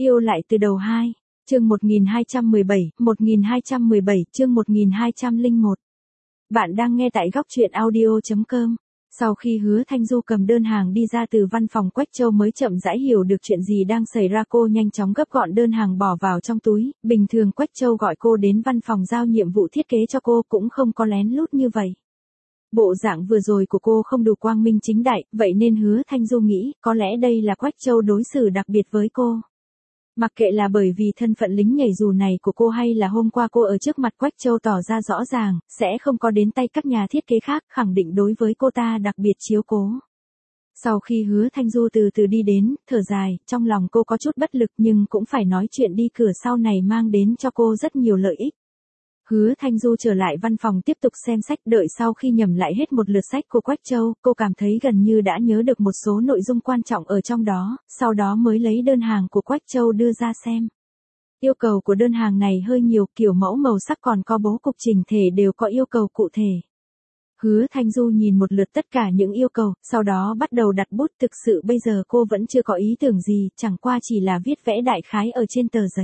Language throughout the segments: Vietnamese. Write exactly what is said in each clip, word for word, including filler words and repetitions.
Yêu lại từ đầu hai, chương một nghìn hai trăm mười bảy, một nghìn hai trăm mười bảy, chương một nghìn hai trăm lẻ một. Bạn đang nghe tại góc truyện audio.com. Sau khi Hứa Thanh Du cầm đơn hàng đi ra từ văn phòng Quách Châu mới chậm rãi hiểu được chuyện gì đang xảy ra, cô nhanh chóng gấp gọn đơn hàng bỏ vào trong túi, bình thường Quách Châu gọi cô đến văn phòng giao nhiệm vụ thiết kế cho cô cũng không có lén lút như vậy. Bộ dạng vừa rồi của cô không đủ quang minh chính đại, vậy nên Hứa Thanh Du nghĩ có lẽ đây là Quách Châu đối xử đặc biệt với cô. Mặc kệ là bởi vì thân phận lính nhảy dù này của cô hay là hôm qua cô ở trước mặt Quách Châu tỏ ra rõ ràng, sẽ không có đến tay các nhà thiết kế khác, khẳng định đối với cô ta đặc biệt chiếu cố. Sau khi Hứa Thanh Du từ từ đi đến, thở dài, trong lòng cô có chút bất lực nhưng cũng phải nói chuyện đi cửa sau này mang đến cho cô rất nhiều lợi ích. Hứa Thanh Du trở lại văn phòng tiếp tục xem sách, đợi sau khi nhẩm lại hết một lượt sách của Quách Châu, cô cảm thấy gần như đã nhớ được một số nội dung quan trọng ở trong đó, sau đó mới lấy đơn hàng của Quách Châu đưa ra xem. Yêu cầu của đơn hàng này hơi nhiều, kiểu mẫu màu sắc còn có bố cục chỉnh thể đều có yêu cầu cụ thể. Hứa Thanh Du nhìn một lượt tất cả những yêu cầu, sau đó bắt đầu đặt bút, thực sự bây giờ cô vẫn chưa có ý tưởng gì, chẳng qua chỉ là viết vẽ đại khái ở trên tờ giấy.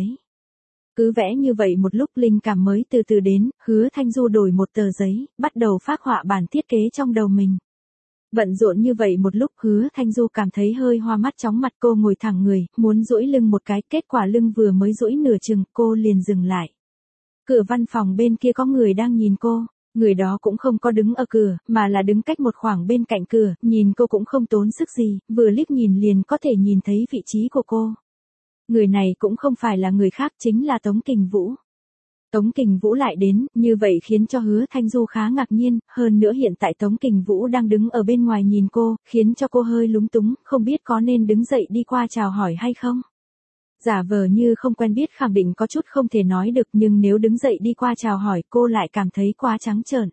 Cứ vẽ như vậy một lúc linh cảm mới từ từ đến, Hứa Thanh Du đổi một tờ giấy, bắt đầu phác họa bản thiết kế trong đầu mình. Bận rộn như vậy một lúc, Hứa Thanh Du cảm thấy hơi hoa mắt chóng mặt, cô ngồi thẳng người, muốn duỗi lưng một cái, kết quả lưng vừa mới duỗi nửa chừng, cô liền dừng lại. Cửa văn phòng bên kia có người đang nhìn cô, người đó cũng không có đứng ở cửa, mà là đứng cách một khoảng bên cạnh cửa, nhìn cô cũng không tốn sức gì, vừa liếc nhìn liền có thể nhìn thấy vị trí của cô. Người này cũng không phải là người khác, chính là Tống Kình Vũ. Tống Kình Vũ lại đến, như vậy khiến cho Hứa Thanh Du khá ngạc nhiên, hơn nữa hiện tại Tống Kình Vũ đang đứng ở bên ngoài nhìn cô, khiến cho cô hơi lúng túng, không biết có nên đứng dậy đi qua chào hỏi hay không. Giả vờ như không quen biết khẳng định có chút không thể nói được, nhưng nếu đứng dậy đi qua chào hỏi cô lại cảm thấy quá trắng trợn.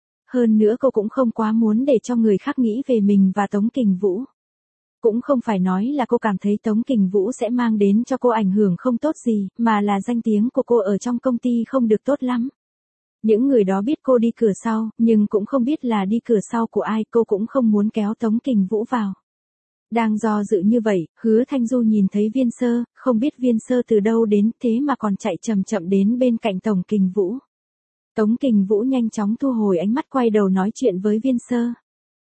Hơn nữa cô cũng không quá muốn để cho người khác nghĩ về mình và Tống Kình Vũ. Cũng không phải nói là cô cảm thấy Tống Kình Vũ sẽ mang đến cho cô ảnh hưởng không tốt gì, mà là danh tiếng của cô ở trong công ty không được tốt lắm. Những người đó biết cô đi cửa sau, nhưng cũng không biết là đi cửa sau của ai, cô cũng không muốn kéo Tống Kình Vũ vào. Đang do dự như vậy, Hứa Thanh Du nhìn thấy Viên Sơ, không biết Viên Sơ từ đâu đến thế mà còn chạy chậm chậm đến bên cạnh Tống Kình Vũ. Tống Kình Vũ nhanh chóng thu hồi ánh mắt, quay đầu nói chuyện với Viên Sơ.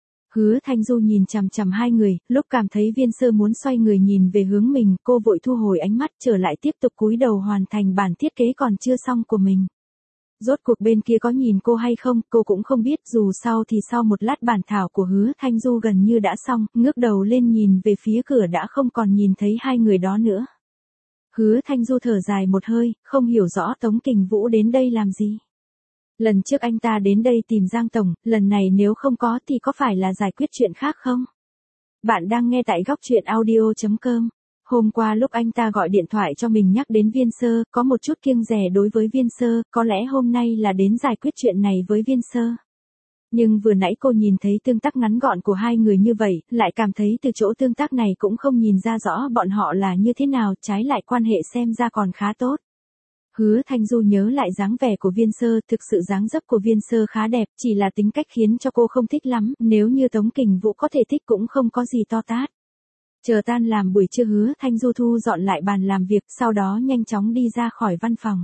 Hứa Thanh Du nhìn chằm chằm hai người, lúc cảm thấy Viên Sơ muốn xoay người nhìn về hướng mình, cô vội thu hồi ánh mắt trở lại tiếp tục cúi đầu hoàn thành bản thiết kế còn chưa xong của mình. Rốt cuộc bên kia có nhìn cô hay không, cô cũng không biết, dù sau thì sau một lát bản thảo của Hứa Thanh Du gần như đã xong, ngước đầu lên nhìn về phía cửa đã không còn nhìn thấy hai người đó nữa. Hứa Thanh Du thở dài một hơi, không hiểu rõ Tống Kình Vũ đến đây làm gì. Lần trước anh ta đến đây tìm Giang Tổng, lần này nếu không có thì có phải là giải quyết chuyện khác không? Bạn đang nghe tại góc truyện audio.com. Hôm qua lúc anh ta gọi điện thoại cho mình nhắc đến Viên Sơ, có một chút kiêng dè đối với Viên Sơ, có lẽ hôm nay là đến giải quyết chuyện này với Viên Sơ. Nhưng vừa nãy cô nhìn thấy tương tác ngắn gọn của hai người như vậy, lại cảm thấy từ chỗ tương tác này cũng không nhìn ra rõ bọn họ là như thế nào, trái lại quan hệ xem ra còn khá tốt. Hứa Thanh Du nhớ lại dáng vẻ của Viên Sơ, thực sự dáng dấp của Viên Sơ khá đẹp, chỉ là tính cách khiến cho cô không thích lắm, nếu như Tống Kình Vũ có thể thích cũng không có gì to tát. Chờ tan làm buổi trưa, Hứa Thanh Du thu dọn lại bàn làm việc, sau đó nhanh chóng đi ra khỏi văn phòng.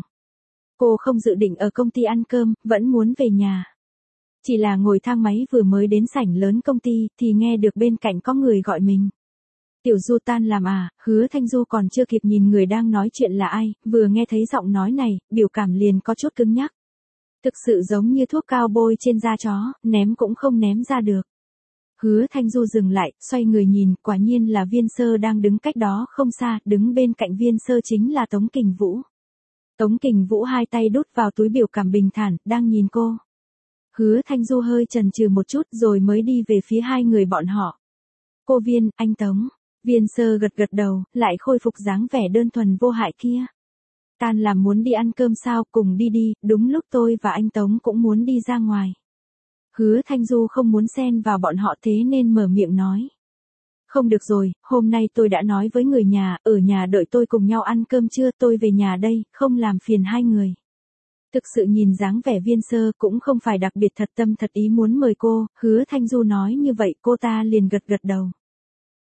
Cô không dự định ở công ty ăn cơm, vẫn muốn về nhà. Chỉ là ngồi thang máy vừa mới đến sảnh lớn công ty, thì nghe được bên cạnh có người gọi mình. Tiểu Du tan làm à? Hứa Thanh Du còn chưa kịp nhìn người đang nói chuyện là ai, vừa nghe thấy giọng nói này, biểu cảm liền có chút cứng nhắc. Thực sự giống như thuốc cao bôi trên da chó, ném cũng không ném ra được. Hứa Thanh Du dừng lại, xoay người nhìn, quả nhiên là Viên Sơ đang đứng cách đó không xa, đứng bên cạnh Viên Sơ chính là Tống Kình Vũ. Tống Kình Vũ hai tay đút vào túi, biểu cảm bình thản, đang nhìn cô. Hứa Thanh Du hơi chần chừ một chút rồi mới đi về phía hai người bọn họ. Cô Viên, anh Tống. Viên Sơ gật gật đầu, lại khôi phục dáng vẻ đơn thuần vô hại kia. Tan làm muốn đi ăn cơm sao, cùng đi đi, đúng lúc tôi và anh Tống cũng muốn đi ra ngoài. Hứa Thanh Du không muốn xen vào bọn họ thế nên mở miệng nói. Không được rồi, hôm nay tôi đã nói với người nhà, ở nhà đợi tôi cùng nhau ăn cơm trưa, tôi về nhà đây, không làm phiền hai người. Thực sự nhìn dáng vẻ Viên Sơ cũng không phải đặc biệt thật tâm thật ý muốn mời cô, Hứa Thanh Du nói như vậy cô ta liền gật gật đầu.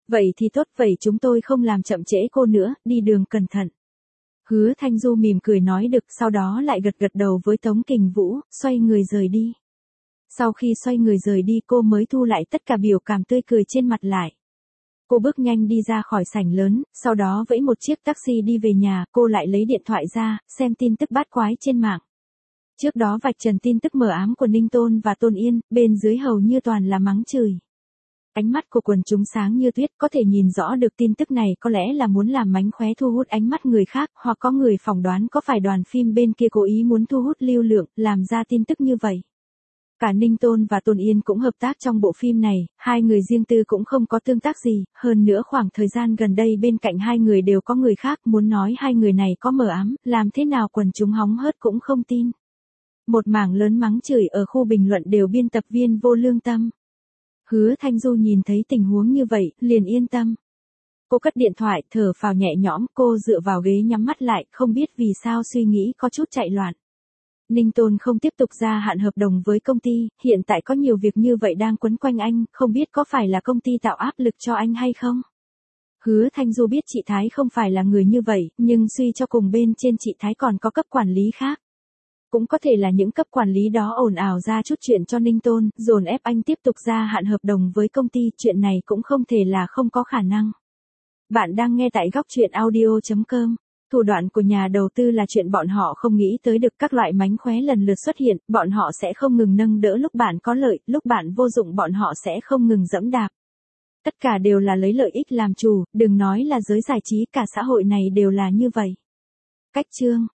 Vậy thì tốt, vậy chúng tôi không làm chậm trễ cô nữa, đi đường cẩn thận. Hứa Thanh Du mỉm cười nói được, sau đó lại gật gật đầu với Tống Kình Vũ, xoay người rời đi. Sau khi xoay người rời đi cô mới thu lại tất cả biểu cảm tươi cười trên mặt lại. Cô bước nhanh đi ra khỏi sảnh lớn, sau đó vẫy một chiếc taxi đi về nhà, cô lại lấy điện thoại ra, xem tin tức bát quái trên mạng. Trước đó vạch trần tin tức mờ ám của Ninh Tôn và Tôn Yên, bên dưới hầu như toàn là mắng chửi. Ánh mắt của quần chúng sáng như tuyết, có thể nhìn rõ được tin tức này có lẽ là muốn làm mánh khóe thu hút ánh mắt người khác, hoặc có người phỏng đoán có phải đoàn phim bên kia cố ý muốn thu hút lưu lượng, làm ra tin tức như vậy. Cả Ninh Tôn và Tôn Yên cũng hợp tác trong bộ phim này, hai người riêng tư cũng không có tương tác gì, hơn nữa khoảng thời gian gần đây bên cạnh hai người đều có người khác, muốn nói hai người này có mờ ám, làm thế nào quần chúng hóng hớt cũng không tin. Một mảng lớn mắng chửi ở khu bình luận đều biên tập viên vô lương tâm. Hứa Thanh Du nhìn thấy tình huống như vậy, liền yên tâm. Cô cất điện thoại, thở phào nhẹ nhõm, cô dựa vào ghế nhắm mắt lại, không biết vì sao suy nghĩ có chút chạy loạn. Ninh Tôn không tiếp tục gia hạn hợp đồng với công ty, hiện tại có nhiều việc như vậy đang quấn quanh anh, không biết có phải là công ty tạo áp lực cho anh hay không? Hứa Thanh Du biết chị Thái không phải là người như vậy, nhưng suy cho cùng bên trên chị Thái còn có cấp quản lý khác. Cũng có thể là những cấp quản lý đó ồn ào ra chút chuyện cho Ninh Tôn, dồn ép anh tiếp tục gia hạn hợp đồng với công ty, chuyện này cũng không thể là không có khả năng. Bạn đang nghe tại góc truyện audio chấm com. Thủ đoạn của nhà đầu tư là chuyện bọn họ không nghĩ tới được, các loại mánh khóe lần lượt xuất hiện, bọn họ sẽ không ngừng nâng đỡ, lúc bạn có lợi, lúc bạn vô dụng bọn họ sẽ không ngừng dẫm đạp. Tất cả đều là lấy lợi ích làm chủ, đừng nói là giới giải trí, cả xã hội này đều là như vậy. Cách chương